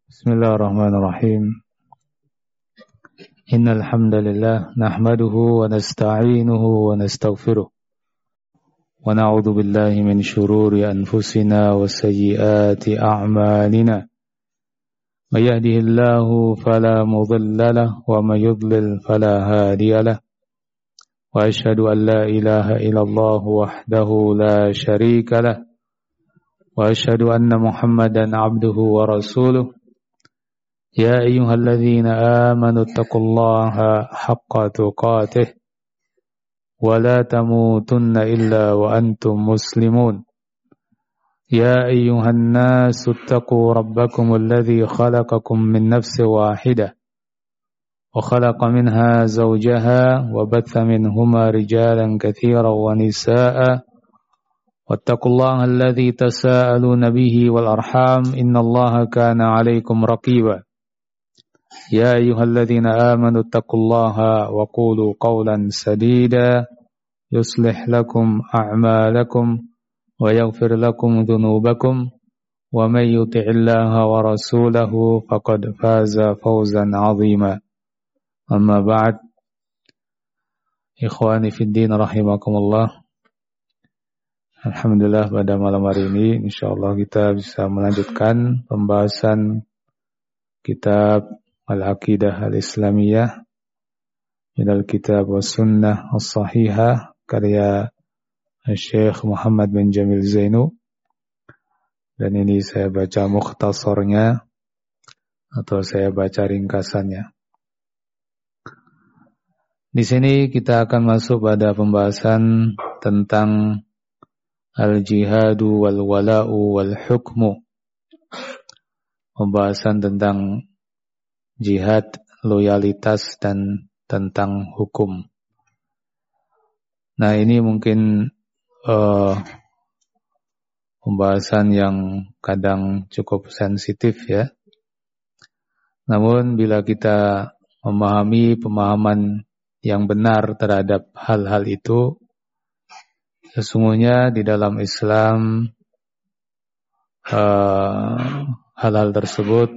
Bismillahirrahmanirrahim. Innal hamdalillah nahmaduhu wa nasta'inuhu wa nastaghfiruh wa na'udzu billahi min shururi anfusina wa sayyiati a'malina. May yahdihillahu fala mudilla lahu wa may yudlil fala hadiya lahu. Wa asyhadu an la ilaha illallah wahdahu la syarika lahu wa asyhadu anna Muhammadan 'abduhu wa rasuluh. يا أيها الذين آمنوا اتقوا الله حق تقاته ولا تموتن إلا وأنتم مسلمون يا أيها الناس اتقوا ربكم الذي خلقكم من نفس واحدة وخلق منها زوجها وبث منهما رجالا كثيرا ونساء واتقوا الله الذي تساءلون به والأرحام إن الله كان عليكم رقيبا يا أيها الذين آمنوا اتقوا الله وقولوا قولا سديدا يصلح لكم أعمالكم ويغفر لكم ذنوبكم ومن يطع الله ورسوله فقد فاز فوزا عظيما أما بعد إخواني في الدين رحمكم الله. Alhamdulillah pada malam hari ini insyaallah kita bisa melanjutkan pembahasan kitab Al-Aqidah Al-Islamiyah minal kitab wa sunnah as-sahihah karya Syekh Muhammad bin Jamil Zainu, dan ini saya baca mukhtasarnya atau saya baca ringkasannya. Di sini kita akan masuk pada pembahasan tentang al-jihadu wal wala'u wal hukmu, pembahasan tentang jihad, loyalitas, dan tentang hukum. Nah, ini mungkin pembahasan yang kadang cukup sensitif ya. Namun bila kita memahami pemahaman yang benar terhadap hal-hal itu, sesungguhnya di dalam Islam hal-hal tersebut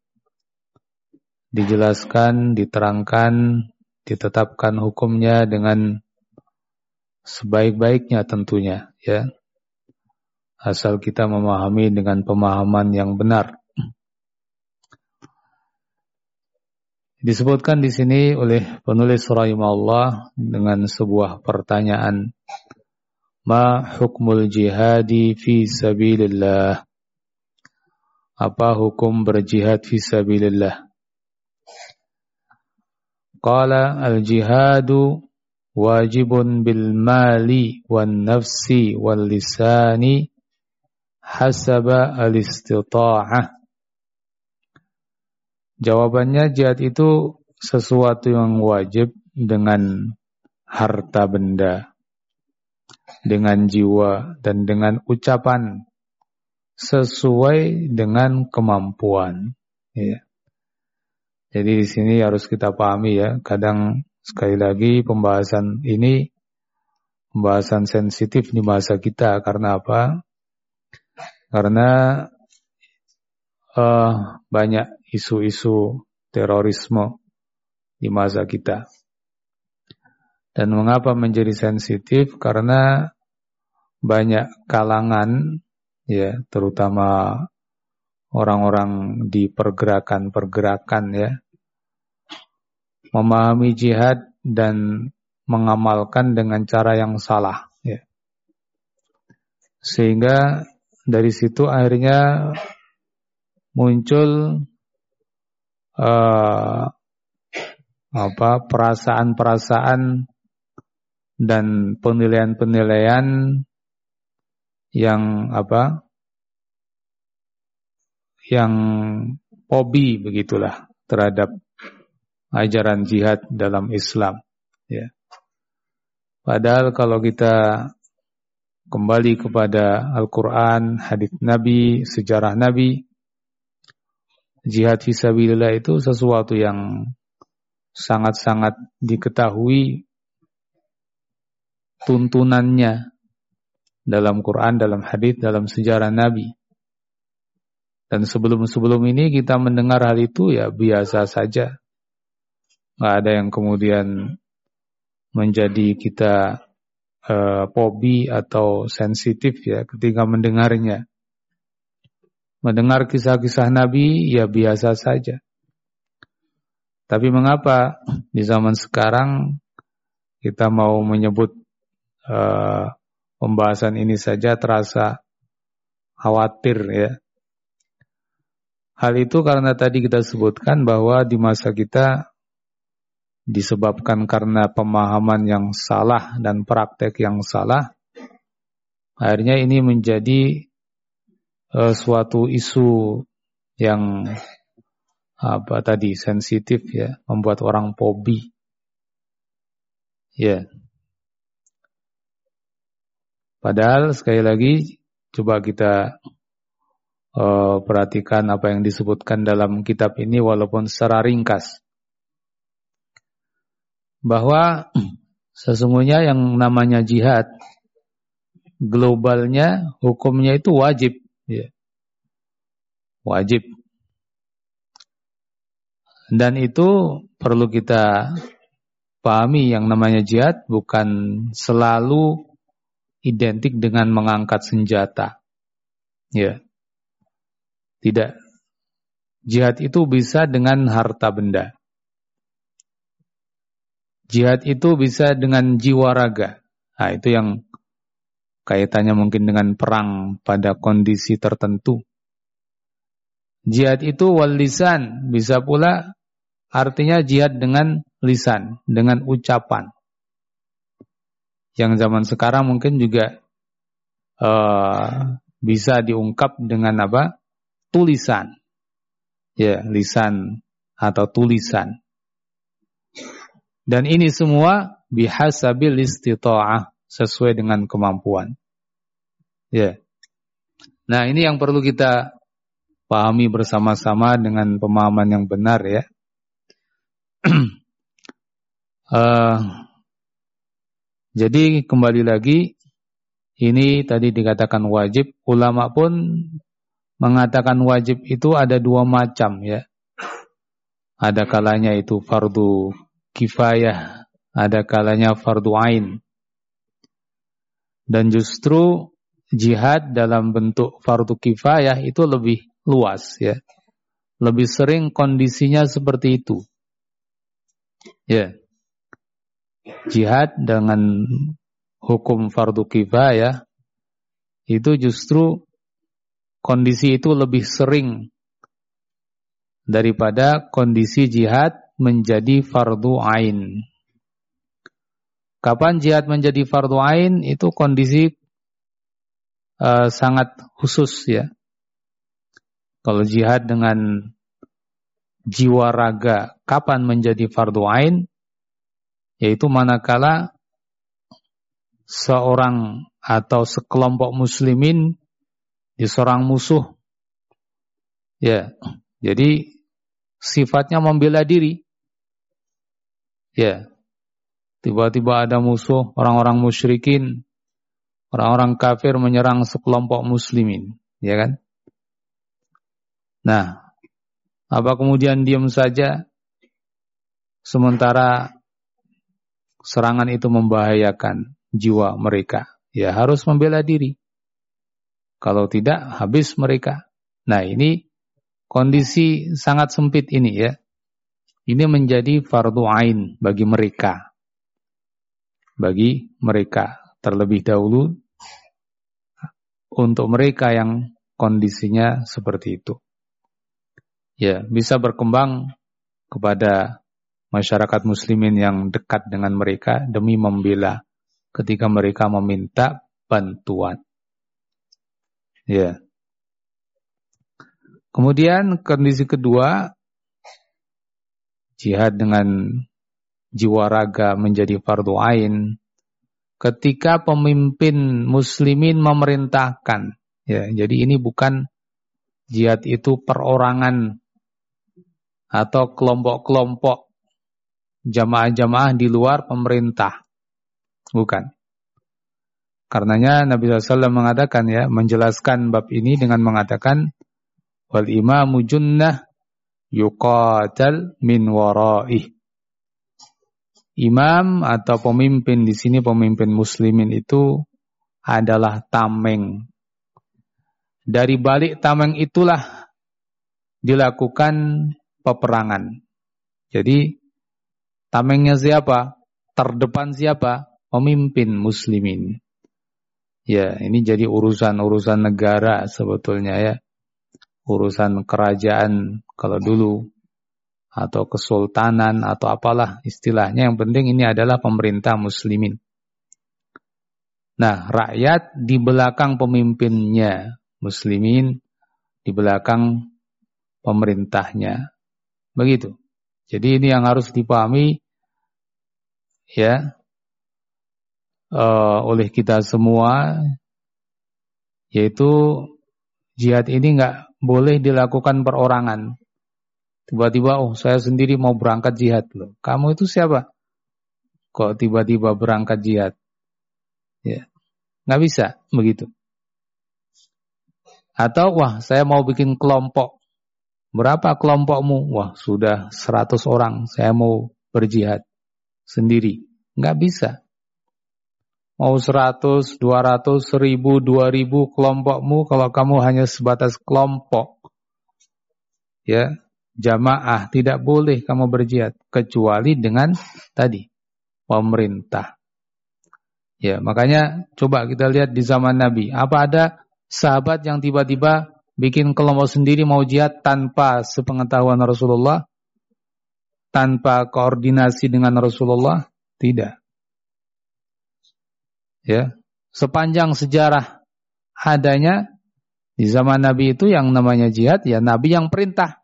dijelaskan, diterangkan, ditetapkan hukumnya dengan sebaik-baiknya tentunya ya. Asal kita memahami dengan pemahaman yang benar. Disebutkan di sini oleh penulis rahimahullah dengan sebuah pertanyaan. Ma hukmul jihadi fi sabilillah? Apa hukum berjihad fi sabilillah? Qala al-jihadu wajibun bil mali wan nafsi wal lisani hasaba al-istita'ah. Jawabannya, jihad itu sesuatu yang wajib dengan harta benda, dengan jiwa, dan dengan ucapan sesuai dengan kemampuan ya. Jadi di sini harus kita pahami ya, kadang sekali lagi pembahasan ini pembahasan sensitif di masa kita. Karena apa? Karena banyak isu-isu terorisme di masa kita. Dan mengapa menjadi sensitif? Karena banyak kalangan ya, terutama orang-orang di pergerakan-pergerakan ya, memahami jihad dan mengamalkan dengan cara yang salah ya. Sehingga dari situ akhirnya muncul perasaan-perasaan dan penilaian-penilaian yang yang hobi begitulah terhadap ajaran jihad dalam Islam ya. Padahal kalau kita kembali kepada Al-Quran, hadits Nabi, sejarah Nabi, jihad fisabilillah itu sesuatu yang sangat-sangat diketahui tuntunannya dalam Quran, dalam hadits, dalam sejarah Nabi. Dan sebelum-sebelum ini kita mendengar hal itu ya biasa saja. Nggak ada yang kemudian menjadi kita fobi atau sensitif ya ketika mendengarnya. Mendengar kisah-kisah Nabi ya biasa saja. Tapi mengapa di zaman sekarang kita mau menyebut pembahasan ini saja terasa khawatir ya. Hal itu karena tadi kita sebutkan bahwa di masa kita disebabkan karena pemahaman yang salah dan praktek yang salah, akhirnya ini menjadi suatu isu yang sensitif ya, membuat orang fobi. Ya. Padahal sekali lagi coba kita perhatikan apa yang disebutkan dalam kitab ini walaupun secara ringkas. Bahwa sesungguhnya yang namanya jihad globalnya hukumnya itu wajib ya. Wajib. Dan itu perlu kita pahami, yang namanya jihad bukan selalu identik dengan mengangkat senjata. Ya. Tidak. Jihad itu bisa dengan harta benda. Jihad itu bisa dengan jiwa raga. Nah, itu yang kaitannya mungkin dengan perang pada kondisi tertentu. Jihad itu wal lisan, bisa pula artinya jihad dengan lisan, dengan ucapan. Yang zaman sekarang mungkin juga bisa diungkap dengan apa? Tulisan. Ya, lisan atau tulisan. Dan ini semua bihasabil istita'ah, sesuai dengan kemampuan. Ya. Nah, ini yang perlu kita pahami bersama-sama dengan pemahaman yang benar ya. Jadi kembali lagi, ini tadi dikatakan wajib. Ulama pun mengatakan wajib itu ada dua macam ya. Ada kalanya itu fardu kifayah, ada kalanya fardu ain. Dan justru jihad dalam bentuk fardu kifayah itu lebih luas ya. Lebih sering kondisinya seperti itu. Ya. Jihad dengan hukum fardu kifayah itu justru kondisi itu lebih sering daripada kondisi jihad menjadi fardu ain. Kapan jihad menjadi fardu ain? Itu kondisi sangat khusus ya. Kalau jihad dengan jiwa raga, kapan menjadi fardu ain? Yaitu manakala seorang atau sekelompok muslimin diserang musuh. Ya, jadi sifatnya membela diri. Ya, tiba-tiba ada musuh, orang-orang musyrikin, orang-orang kafir menyerang sekelompok muslimin, ya kan? Nah, apa kemudian diam saja sementara serangan itu membahayakan jiwa mereka? Ya harus membela diri. Kalau tidak, habis mereka. Nah, ini kondisi sangat sempit ini ya. Ini menjadi fardu ain bagi mereka. Bagi mereka terlebih dahulu, untuk mereka yang kondisinya seperti itu. Ya, bisa berkembang kepada masyarakat muslimin yang dekat dengan mereka demi membela ketika mereka meminta bantuan. Ya. Kemudian kondisi kedua, jihad dengan jiwa raga menjadi fardu ain ketika pemimpin muslimin memerintahkan. Ya, jadi ini bukan jihad itu perorangan atau kelompok-kelompok jamaah-jamaah di luar pemerintah. Bukan. Karenanya Nabi SAW mengatakan ya, menjelaskan bab ini dengan mengatakan Wal imamu junnah yuqatal min waraih. Imam atau pemimpin di sini, pemimpin muslimin itu adalah tameng. Dari balik tameng itulah dilakukan peperangan. Jadi tamengnya siapa? Terdepan siapa? Pemimpin muslimin. Ya, ini jadi urusan-urusan negara sebetulnya ya. Urusan kerajaan kalau dulu, atau kesultanan atau apalah istilahnya, yang penting ini adalah pemerintah muslimin. Nah, rakyat di belakang pemimpinnya muslimin, di belakang pemerintahnya. Begitu. Jadi ini yang harus dipahami ya oleh kita semua, yaitu jihad ini enggak boleh dilakukan perorangan. Tiba-tiba, saya sendiri mau berangkat jihad loh. Kamu itu siapa? Kok tiba-tiba berangkat jihad? Ya, nggak bisa begitu. Atau, saya mau bikin kelompok. Berapa kelompokmu? Sudah 100 orang. Saya mau berjihad sendiri. Nggak bisa. Mau 100, 200, 1000, 2000 kelompokmu, kalau kamu hanya sebatas kelompok, ya, jamaah, tidak boleh kamu berjihad kecuali dengan tadi pemerintah. Ya, makanya coba kita lihat di zaman Nabi, apa ada sahabat yang tiba-tiba bikin kelompok sendiri mau jihad tanpa sepengetahuan Rasulullah, tanpa koordinasi dengan Rasulullah? Tidak. Ya, sepanjang sejarah adanya di zaman Nabi itu yang namanya jihad, ya Nabi yang perintah.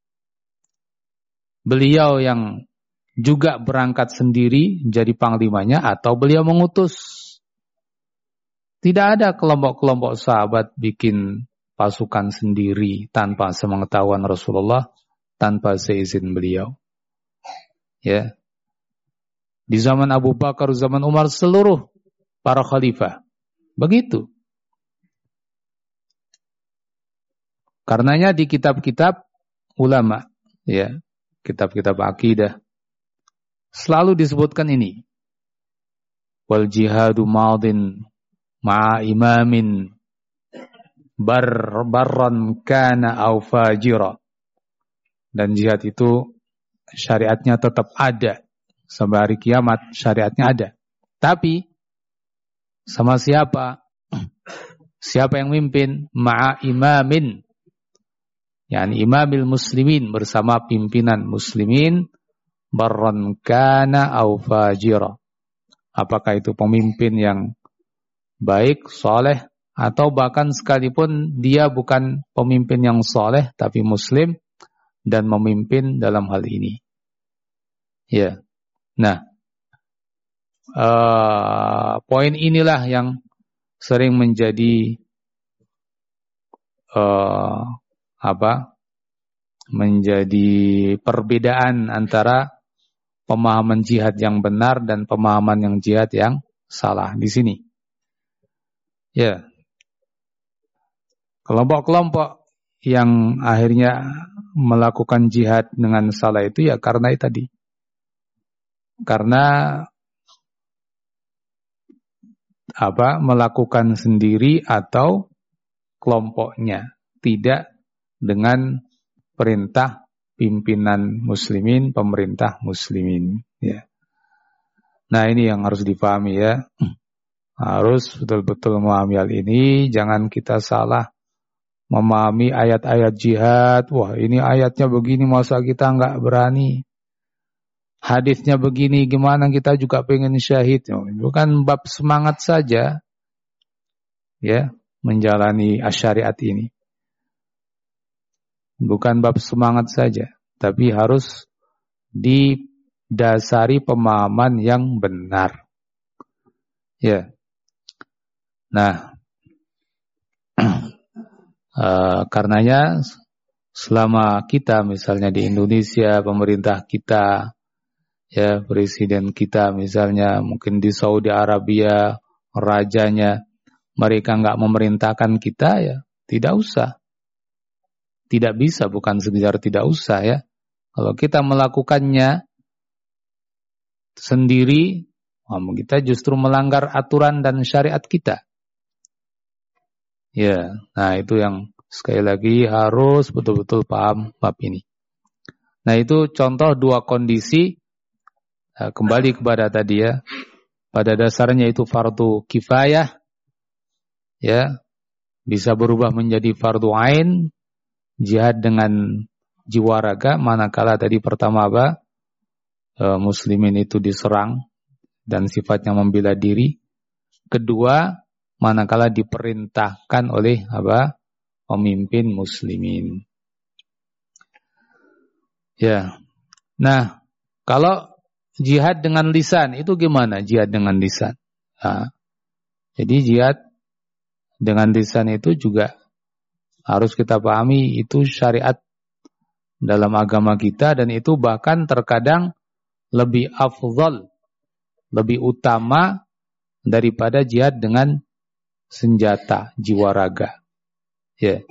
Beliau yang juga berangkat sendiri jadi panglimanya atau beliau mengutus. Tidak ada kelompok-kelompok sahabat bikin pasukan sendiri tanpa sepengetahuan Rasulullah, tanpa seizin beliau. Ya. Di zaman Abu Bakar, zaman Umar, seluruh para khalifah begitu. Karenanya di kitab-kitab ulama, ya, kitab-kitab akidah selalu disebutkan ini. Wal jihadu madin ma'a imamin barran kana aw fajira. Dan jihad itu syariatnya tetap ada sampai hari kiamat, syariatnya ada. Tapi sama siapa? Siapa yang mimpin? Ma'a imamin, yakni imamil muslimin, bersama pimpinan muslimin, barran kana aw fajira. Apakah itu pemimpin yang baik, soleh, atau bahkan sekalipun dia bukan pemimpin yang soleh tapi muslim dan memimpin dalam hal ini. Ya. Nah, poin inilah yang sering menjadi menjadi perbedaan antara pemahaman jihad yang benar dan pemahaman yang jihad yang salah di sini. Ya. Kelompok-kelompok yang akhirnya melakukan jihad dengan salah itu ya karena itu tadi. Karena melakukan sendiri atau kelompoknya, tidak dengan perintah pimpinan muslimin, pemerintah muslimin, ya. Nah, ini yang harus dipahami ya. Harus betul-betul memahami hal ini, jangan kita salah memahami ayat-ayat jihad. Wah, ini ayatnya begini, masa kita enggak berani? Hadisnya begini, gimana kita juga pengen syahid? Bukan bab semangat saja, ya, menjalani syariat ini. Bukan bab semangat saja, tapi harus didasari pemahaman yang benar. Ya. Nah, karenanya selama kita misalnya di Indonesia, pemerintah kita, ya, presiden kita misalnya, mungkin di Saudi Arabia, rajanya, mereka enggak memerintahkan kita, ya tidak usah. tidak bisa, bukan sekedar tidak usah ya. Kalau kita melakukannya sendiri, kita justru melanggar aturan dan syariat kita. Ya, nah itu yang sekali lagi harus betul-betul paham bab ini. Nah itu contoh dua kondisi, kembali kepada tadi ya, pada dasarnya itu fardu kifayah, ya, bisa berubah menjadi fardu ain, jihad dengan jiwa raga, manakala tadi pertama apa, muslimin itu diserang dan sifatnya membela diri. Kedua, manakala diperintahkan oleh apa, pemimpin muslimin. Ya. Nah, kalau jihad dengan lisan itu gimana? Jihad dengan lisan. Nah, jadi jihad dengan lisan itu juga harus kita pahami, itu syariat dalam agama kita, dan itu bahkan terkadang lebih afdhal, lebih utama daripada jihad dengan senjata, jiwa raga. Ya.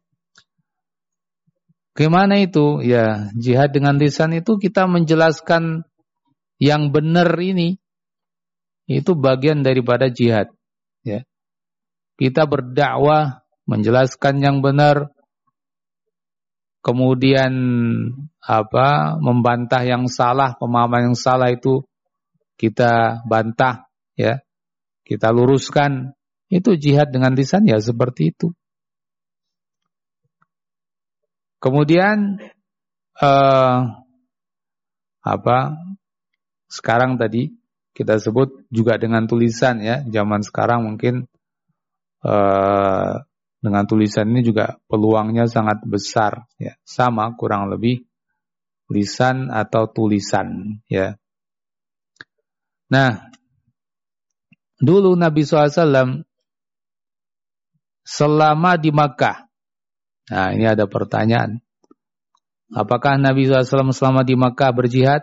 Gimana itu? Ya, jihad dengan lisan itu kita menjelaskan yang benar ini, itu bagian daripada jihad. Ya. Kita berdakwah, menjelaskan yang benar, kemudian membantah yang salah, pemahaman yang salah itu kita bantah, ya, kita luruskan. Itu jihad dengan lisan, ya seperti itu. Kemudian sekarang tadi kita sebut juga dengan tulisan, ya. Zaman sekarang mungkin dengan tulisan ini juga peluangnya sangat besar, ya. Sama kurang lebih lisan atau tulisan, ya. Nah, dulu Nabi SAW selama di Makkah. Nah, ini ada pertanyaan. Apakah Nabi SAW selama di Makkah berjihad?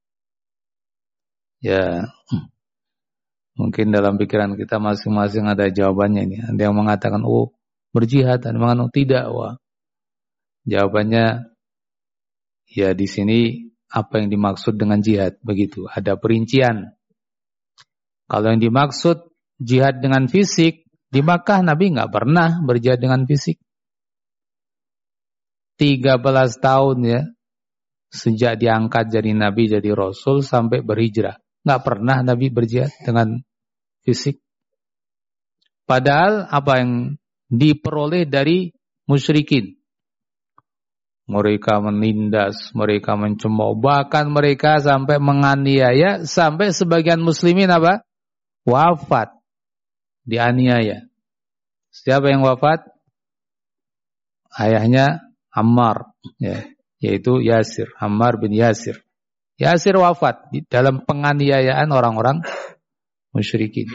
Ya, mungkin dalam pikiran kita masing-masing ada jawabannya ini. Ada yang mengatakan, oh berjihad, ada yang mengatakan tidak. Wah, jawabannya, ya di sini apa yang dimaksud dengan jihad? Begitu, ada perincian. Kalau yang dimaksud jihad dengan fisik, di Makkah Nabi nggak pernah berjihad dengan fisik. 13 tahun ya, sejak diangkat jadi Nabi, jadi Rasul sampai berhijrah, nggak pernah Nabi berjihad dengan fisik. Padahal apa yang diperoleh dari musyrikin, mereka menindas, mereka mencemooh, bahkan mereka sampai menganiaya, sampai sebagian muslimin wafat, dianiaya. Siapa yang wafat? Ayahnya Ammar, ya, yaitu Yasir, Ammar bin Yasir. Yasir wafat dalam penganiayaan orang-orang musyrikin.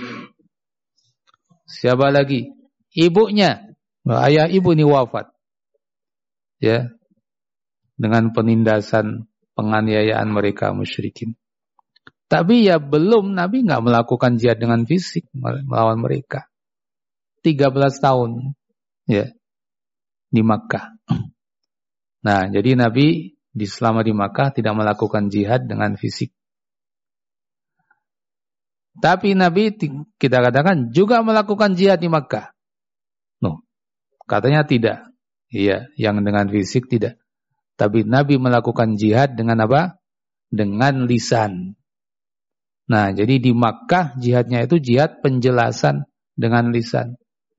Siapa lagi? Ibunya, ayah ibu ini wafat, ya, dengan penindasan, penganiayaan mereka musyrikin. Tapi ya belum, Nabi nggak melakukan jihad dengan fisik melawan mereka. 13 tahun, ya, di Makkah. Nah, jadi Nabi selama di Makkah tidak melakukan jihad dengan fisik. Tapi Nabi, kita katakan, juga melakukan jihad di Makkah. No, katanya tidak. Iya, yang dengan fisik tidak. Tapi Nabi melakukan jihad dengan apa? Dengan lisan. Nah, jadi di Makkah jihadnya itu jihad penjelasan dengan lisan.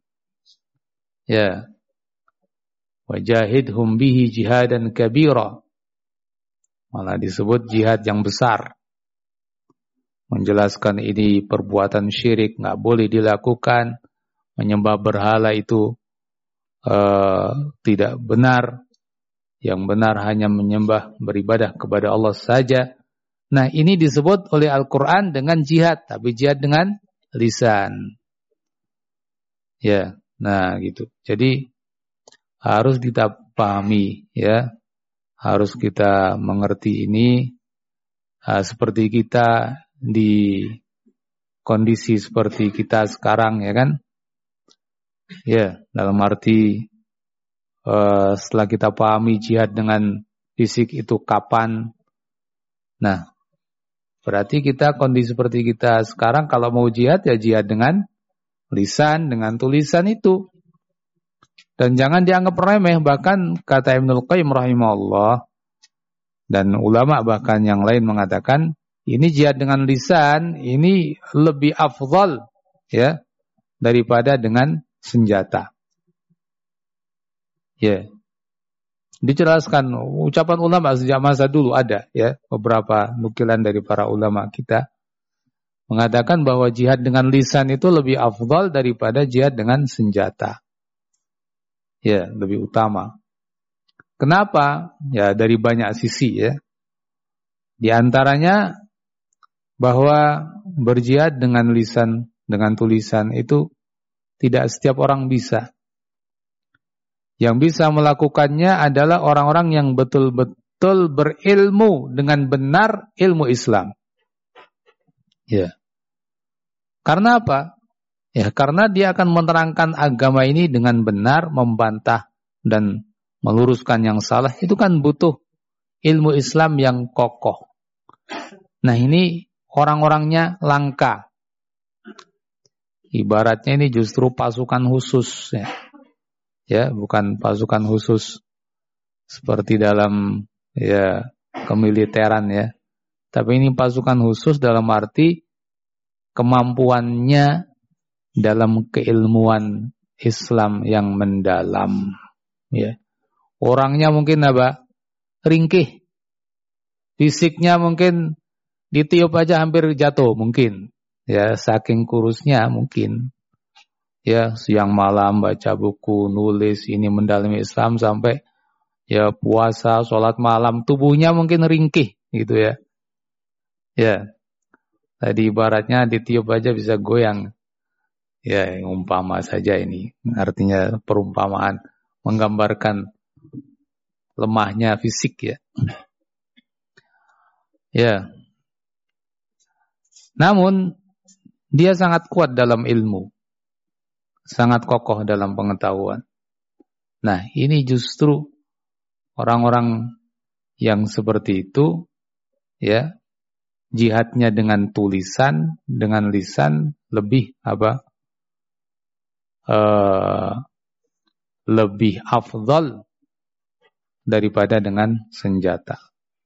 Ya. Wajahidhum bihi jihadan kabira. Malah disebut jihad yang besar. Menjelaskan ini perbuatan syirik, nggak boleh dilakukan. Menyembah berhala itu tidak benar. Yang benar hanya menyembah, beribadah kepada Allah saja. Nah, ini disebut oleh Al-Quran dengan jihad, tapi jihad dengan lisan. Ya, nah gitu. Jadi harus kita pahami, ya, harus kita mengerti ini. Seperti kita di kondisi seperti kita sekarang, ya kan, ya, dalam arti setelah kita pahami jihad dengan fisik itu kapan. Nah, berarti kita kondisi seperti kita sekarang kalau mau jihad ya jihad dengan lisan, dengan tulisan itu. Dan jangan dianggap remeh, bahkan kata Ibnul Qayyim rahimahullah dan ulama bahkan yang lain mengatakan ini jihad dengan lisan ini lebih afdal ya daripada dengan senjata. Ya. Dijelaskan ucapan ulama sejak masa dulu ada ya, beberapa nukilan dari para ulama kita mengatakan bahwa jihad dengan lisan itu lebih afdal daripada jihad dengan senjata. Ya, lebih utama. Kenapa? Ya, dari banyak sisi ya. Di antaranya bahwa berjihad dengan lisan, dengan tulisan itu tidak setiap orang bisa. Yang bisa melakukannya adalah orang-orang yang betul-betul berilmu dengan benar ilmu Islam. Ya. Karena apa? Ya, karena dia akan menerangkan agama ini dengan benar, membantah dan meluruskan yang salah. Itu kan butuh ilmu Islam yang kokoh. Nah, ini orang-orangnya langka. Ibaratnya ini justru pasukan khusus ya. Ya, bukan pasukan khusus seperti dalam ya kemiliteran ya. Tapi ini pasukan khusus dalam arti kemampuannya dalam keilmuan Islam yang mendalam ya. Orangnya mungkin apa? Ringkih. Fisiknya mungkin ditiup aja hampir jatuh mungkin. Ya, saking kurusnya mungkin. Ya, siang malam baca buku, nulis, ini mendalami Islam sampai ya puasa, sholat malam, tubuhnya mungkin ringkih gitu ya. Ya, tadi ibaratnya ditiup aja bisa goyang. Ya, umpama saja ini, artinya perumpamaan menggambarkan lemahnya fisik ya. Ya. Namun dia sangat kuat dalam ilmu. Sangat kokoh dalam pengetahuan. Nah, ini justru orang-orang yang seperti itu ya, jihadnya dengan tulisan, dengan lisan lebih apa? Lebih afdal daripada dengan senjata.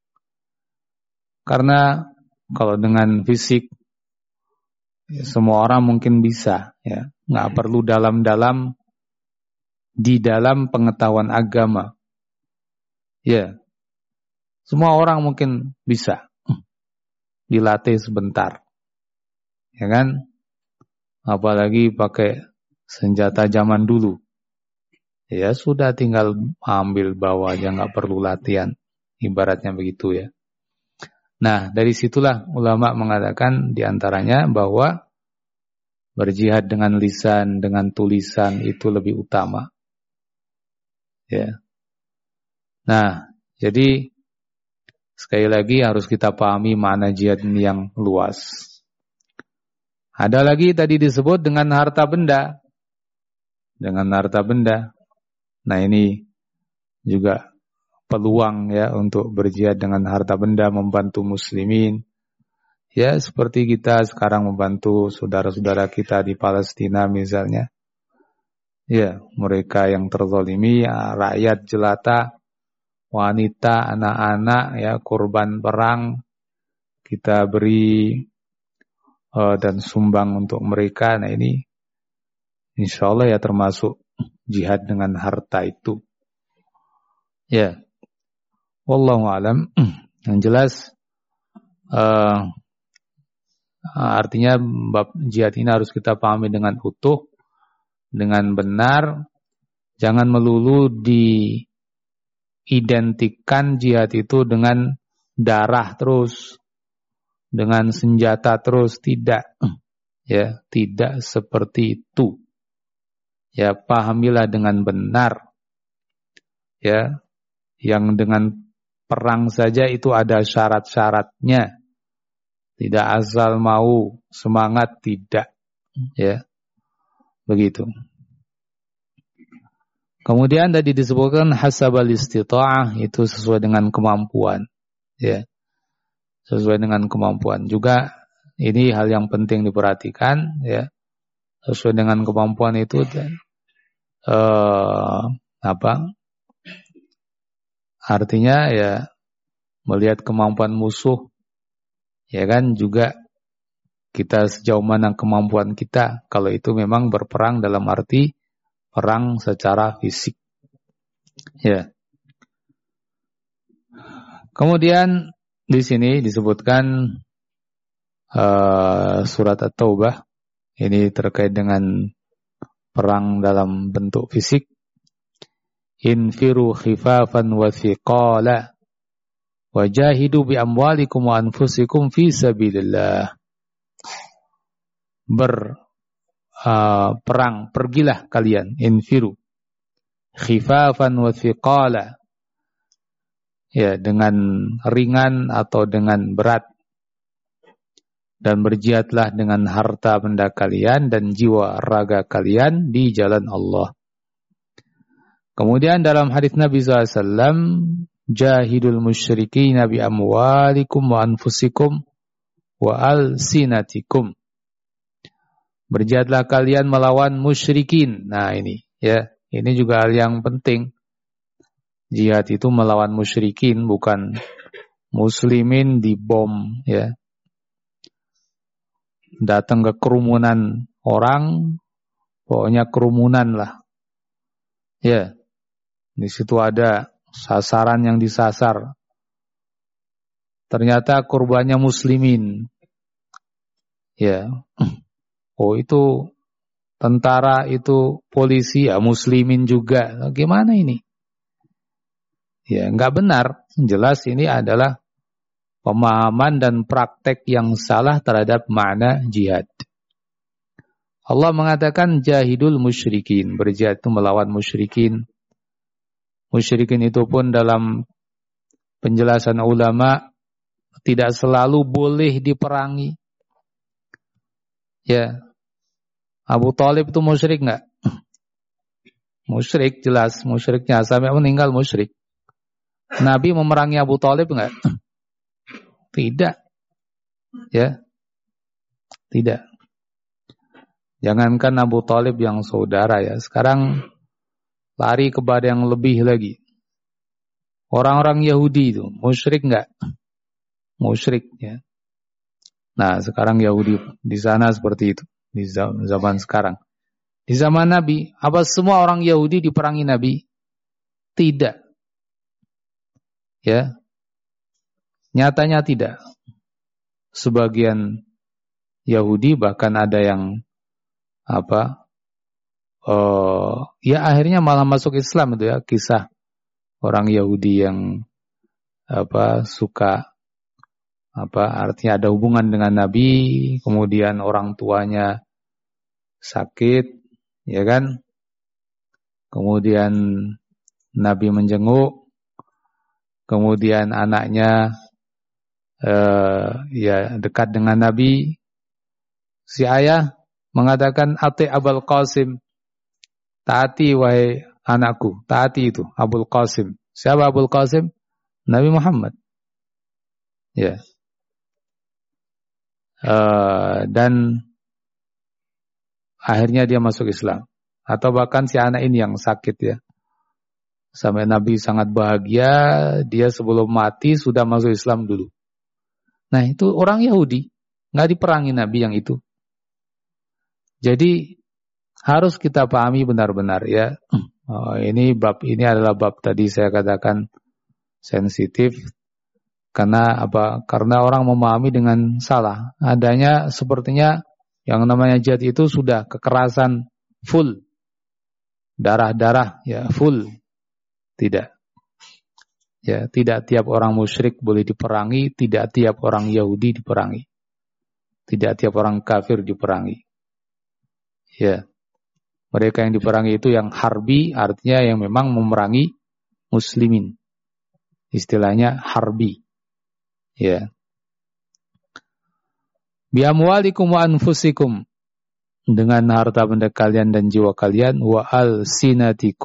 Karena kalau dengan fisik ya, semua orang mungkin bisa ya, nggak perlu dalam-dalam di dalam pengetahuan agama. Ya, semua orang mungkin bisa dilatih sebentar, ya kan? Apalagi pakai senjata zaman dulu. Ya sudah tinggal ambil bawa aja, nggak perlu latihan. Ibaratnya begitu ya. Nah, dari situlah ulama mengatakan diantaranya bahwa berjihad dengan lisan, dengan tulisan itu lebih utama. Ya. Nah, jadi sekali lagi harus kita pahami makna jihad ini yang luas. Ada lagi tadi disebut dengan harta benda. Dengan harta benda. Nah, ini juga peluang ya untuk berjihad dengan harta benda, membantu muslimin. Ya, seperti kita sekarang membantu saudara-saudara kita di Palestina misalnya. Ya, mereka yang terzalimi, ya, rakyat jelata, wanita, anak-anak, ya, korban perang, kita beri dan sumbang untuk mereka. Nah, ini insya Allah ya termasuk jihad dengan harta itu. Ya, wallahu alam. Yang jelas artinya bab jihad ini harus kita pahami dengan utuh, dengan benar. Jangan melulu diidentikan jihad itu dengan darah terus, dengan senjata terus, tidak. Ya, tidak seperti itu. Ya, pahamilah dengan benar. Ya, yang dengan perang saja itu ada syarat-syaratnya. Tidak asal mau semangat, tidak. Ya, begitu. Kemudian tadi disebutkan hasabal istita'ah, itu sesuai dengan kemampuan, ya. Sesuai dengan kemampuan. Juga ini hal yang penting diperhatikan, ya. Sesuai dengan kemampuan itu artinya ya melihat kemampuan musuh, ya kan, juga kita sejauh mana kemampuan kita, kalau itu memang berperang dalam arti perang secara fisik. Ya. Kemudian di sini disebutkan surat At-Taubah, ini terkait dengan perang dalam bentuk fisik. Infiru khifafan wa thiqala wajahidu bi amwalikum wa anfusikum fi sabilillah. Perang, pergilah kalian, infiru khifafan wa thiqala, ya, dengan ringan atau dengan berat, dan berjihadlah dengan harta benda kalian dan jiwa raga kalian di jalan Allah. Kemudian dalam hadis Nabi SAW, jahidul musyrikin bi amwalikum wa anfusikum wa alsinatikum. Berjihadlah kalian melawan musyrikin. Nah ini, ya, ini juga hal yang penting. Jihad itu melawan musyrikin, bukan muslimin dibom, ya. Datang ke kerumunan orang, pokoknya kerumunan lah. Ya. Di situ ada sasaran yang disasar. Ternyata korbannya muslimin. Ya. Oh, itu tentara, itu polisi, ya muslimin juga. Gimana ini? Ya, enggak benar. Jelas ini adalah pemahaman dan praktek yang salah terhadap makna jihad. Allah mengatakan jahidul musyrikin, berjihad itu melawan musyrikin. Musyrikin itu pun dalam penjelasan ulama tidak selalu boleh diperangi. Ya, Abu Thalib itu musyrik enggak? Musyrik, jelas musyriknya sampai meninggal musyrik. Nabi memerangi Abu Thalib enggak? Tidak. Ya. Tidak. Jangankan Abu Thalib yang saudara, ya, sekarang lari kepada yang lebih lagi. Orang-orang Yahudi itu musyrik enggak? Musyrik, ya. Nah, sekarang Yahudi di sana seperti itu di zaman sekarang. Di zaman Nabi, apa semua orang Yahudi diperangi Nabi? Tidak. Ya. Nyatanya tidak. Sebagian Yahudi bahkan ada yang ya akhirnya malah masuk Islam itu, ya, kisah orang Yahudi yang suka artinya ada hubungan dengan Nabi, kemudian orang tuanya sakit, ya kan? Kemudian Nabi menjenguk, kemudian anaknya ya dekat dengan Nabi. Si ayah mengatakan, ati Abul Qasim, taati wahai anakku, taati itu Abul Qasim. Siapa Abul Qasim? Nabi Muhammad. Ya. Dan akhirnya dia masuk Islam. Atau bahkan si anak ini yang sakit, ya. Sampai Nabi sangat bahagia, dia sebelum mati sudah masuk Islam dulu. Nah, itu orang Yahudi, nggak diperangi Nabi yang itu. Jadi harus kita pahami benar-benar, ya. Ini adalah bab tadi saya katakan sensitif. Karena Karena orang memahami dengan salah. Adanya sepertinya yang namanya jihad itu sudah kekerasan full. Darah-darah, ya, full. Tidak. Ya, tidak tiap orang musyrik boleh diperangi, tidak tiap orang Yahudi diperangi. Tidak tiap orang kafir diperangi. Ya. Mereka yang diperangi itu yang harbi, artinya yang memang memerangi muslimin. Istilahnya harbi. Ya. Bi amwalikum wa anfusikum, dengan harta benda kalian dan jiwa kalian, wa alsinatikum,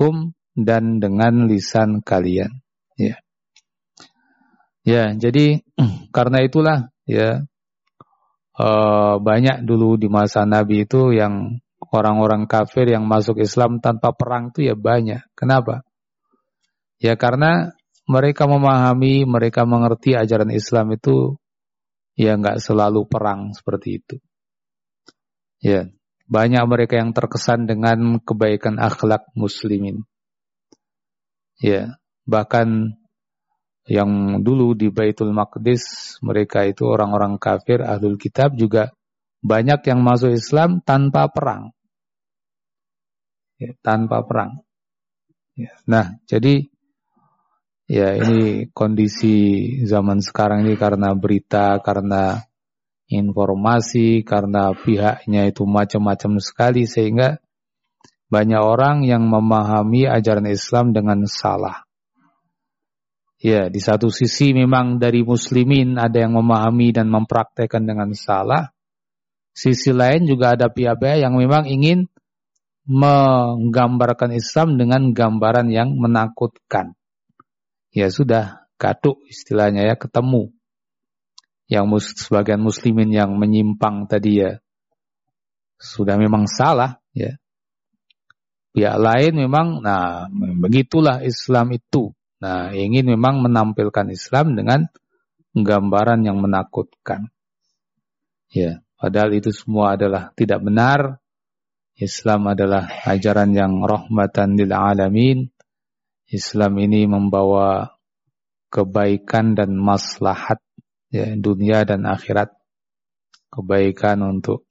dan dengan lisan kalian. Ya. Ya, jadi karena itulah ya banyak dulu di masa Nabi itu yang orang-orang kafir yang masuk Islam tanpa perang itu ya banyak. Kenapa? Ya karena mereka memahami, mereka mengerti ajaran Islam itu ya nggak selalu perang seperti itu. Ya, banyak mereka yang terkesan dengan kebaikan akhlak muslimin. Ya, bahkan yang dulu di Baitul Maqdis, mereka itu orang-orang kafir, ahlul kitab juga banyak yang masuk Islam tanpa perang. Ya, tanpa perang. Ya. Nah, jadi ya ini kondisi zaman sekarang ini karena berita, karena informasi, karena pihaknya itu macam-macam sekali sehingga banyak orang yang memahami ajaran Islam dengan salah. Ya, di satu sisi memang dari muslimin ada yang memahami dan mempraktekkan dengan salah. Sisi lain juga ada pihak-pihak yang memang ingin menggambarkan Islam dengan gambaran yang menakutkan. Ya sudah, gaduh istilahnya ya, ketemu. Yang sebagian muslimin yang menyimpang tadi ya sudah memang salah ya. Pihak lain memang, nah begitulah Islam itu. Nah, ingin memang menampilkan Islam dengan gambaran yang menakutkan. Ya, padahal itu semua adalah tidak benar. Islam adalah ajaran yang rahmatan lil alamin. Islam ini membawa kebaikan dan maslahat ya, dunia dan akhirat. Kebaikan untuk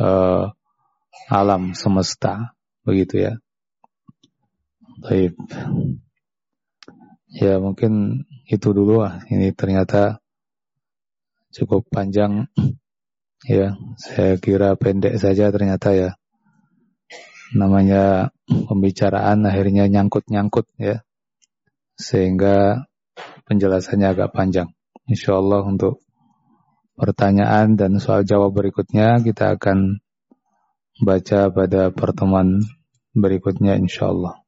alam semesta, begitu ya. Baik. Ya mungkin itu dulu lah. Ini ternyata cukup panjang. Ya, saya kira pendek saja ternyata ya. Namanya pembicaraan akhirnya nyangkut-nyangkut ya. Sehingga penjelasannya agak panjang. Insyaallah untuk pertanyaan dan soal jawab berikutnya kita akan baca pada pertemuan berikutnya insyaallah.